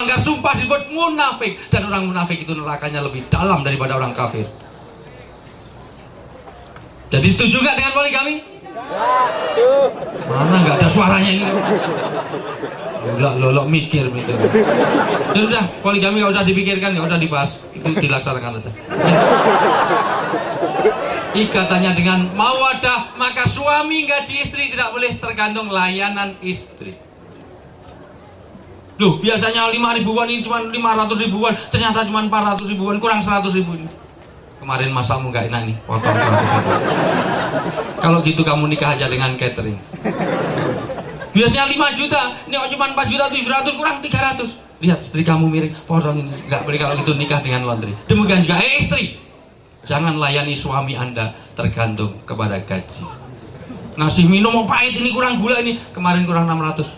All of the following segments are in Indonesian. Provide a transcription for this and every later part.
melanggar sumpah disebut munafik, dan orang munafik itu nerakanya lebih dalam daripada orang kafir. Jadi setuju nggak dengan poligami? Mana nggak ada suaranya ini? Lo mikir. Ya sudah, poligami nggak usah dipikirkan, nggak usah dibahas, itu dilaksanakan aja. Ikatannya dengan mawaddah, maka suami gaji istri tidak boleh tergantung layanan istri. Loh, biasanya 5 ribuan, ini cuma 500 ribuan, ternyata cuma 400 ribuan, kurang 100 ribu. Kemarin masamu nggak enak nih, potong 100 ribu. Kalau gitu kamu nikah aja dengan catering. Biasanya 5 juta, ini cuma 4 juta 700, kurang 300. Lihat, istri kamu miring, potong ini. Nggak boleh kalau gitu nikah dengan laundry. Demikian juga, istri, jangan layani suami Anda tergantung kepada gaji. Ngasih minum mau pahit, ini kurang gula, ini kemarin kurang 600.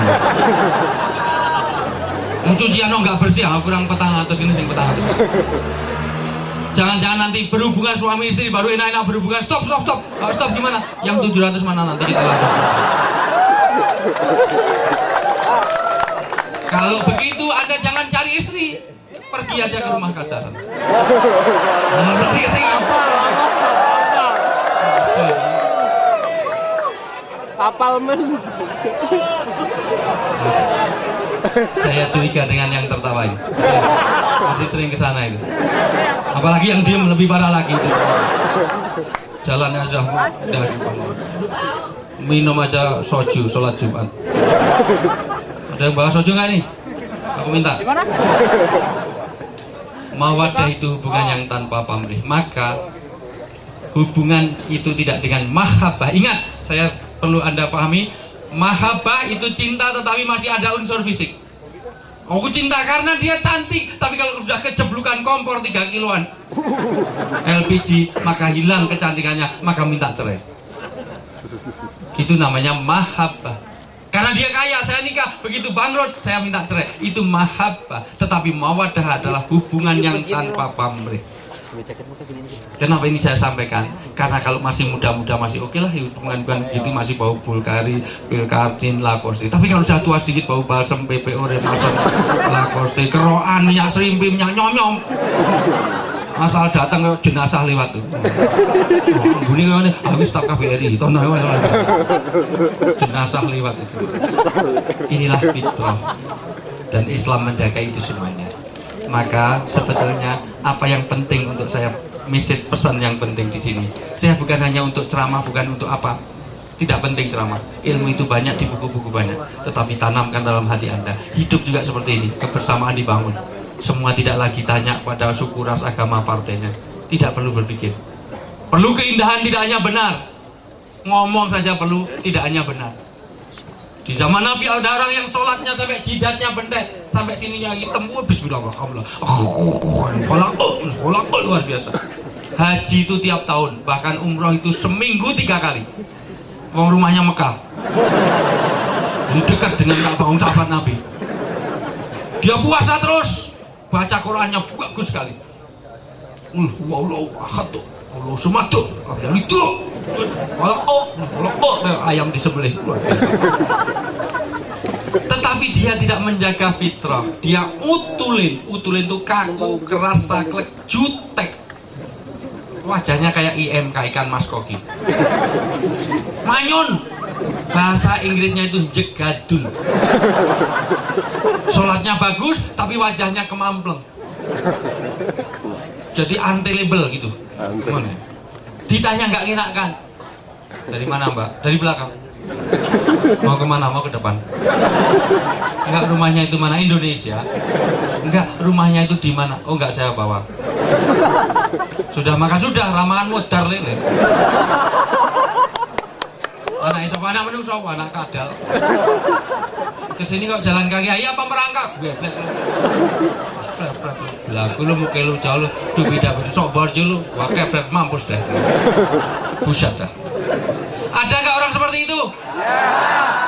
Cucian nggak bersih, kurang 400, ini sing 400. Jangan-jangan nanti berhubungan suami istri baru enak-enak berhubungan. Stop gimana? Yang 700 mana, nanti kita lanjut. Kalau begitu Anda jangan cari istri, pergi aja ke rumah kaca sana. Apalmen. Saya curiga dengan yang tertawa ini. Masih sering ke sana itu. Apalagi yang diem lebih parah lagi itu. Jalan aja udah minum aja soju sholat Jumat. Ada yang bawa soju nggak nih? Aku minta. Mawaddah itu hubungan yang tanpa pamrih. Maka hubungan itu tidak dengan mahabbah. Ingat, saya perlu Anda pahami, mahabbah itu cinta tetapi masih ada unsur fisik. Aku cinta karena dia cantik, tapi kalau sudah keceblukan kompor 3 kiloan LPG, maka hilang kecantikannya, maka minta cerai. Itu namanya mahabbah. Karena dia kaya, saya nikah, begitu bangkrut, saya minta cerai. Itu mahabbah. Tetapi mawaddah adalah hubungan yang tanpa pamrih. Kenapa ini saya sampaikan? Karena kalau masih muda-muda masih oke lah, hubungan gitu masih bau Bulgari, Pilkardin, Lacoste. Tapi kalau sudah tua sedikit bau balsam, PPO, Remason, Lacoste, keroan, minyak serimpi, minyak nyom-nyom. Asal datang ke jenazah lewat tuh. Bunyi kawan ini, aku staf KBRI, jenazah lewat itu. Inilah fitrah, dan Islam menjaga itu semuanya. Maka sebetulnya apa yang penting untuk saya message, pesan yang penting di sini. Saya bukan hanya untuk ceramah, bukan untuk apa. Tidak penting ceramah. Ilmu itu banyak di buku-buku banyak. Tetapi tanamkan dalam hati Anda. Hidup juga seperti ini. Kebersamaan dibangun. Semua tidak lagi tanya pada suku, ras, agama, partainya. Tidak perlu berpikir. Perlu keindahan, tidak hanya benar. Ngomong saja perlu, tidak hanya benar. Di zaman Nabi ada orang yang sholatnya sampai jidatnya bentek, sampai sininya hitam. Bismillahirrahmanirrahim. Luar biasa. Haji itu tiap tahun, bahkan umroh itu seminggu 3 kali. Wong rumahnya Mekah. Ini dekat dengan Ka'bah, sahabat Nabi. Dia puasa terus, baca Qurannya bagus sekali. Wallahu ahad, Allahu samad, itu. Ayam disembelih. Tetapi dia tidak menjaga fitrah. Dia utulin itu kaku, keras, saklek, jutek. Wajahnya kayak IMK, ikan mas koki. Manyun. Bahasa Inggrisnya itu jegadun. Sholatnya bagus, tapi wajahnya kemampleng. Jadi untelable gitu. Gimana? Ditanya nggak ngenakan. Dari mana Mbak? Dari belakang. Mau kemana? Mau ke depan? Enggak, rumahnya itu mana? Indonesia? Enggak, rumahnya itu di mana? Oh enggak, saya bawa. Sudah makan sudah, ramahan modar lele. Anak isop, anak menungso, anak kadal. Kesini kok jalan kaki, ayo apa merangkak? Gue blek. Lagu lu muka lu jauh lu, tuh beda-beda, sok borjo lu, wakil blek mampus deh. Buset dah. Ada nggak orang seperti itu? Ya.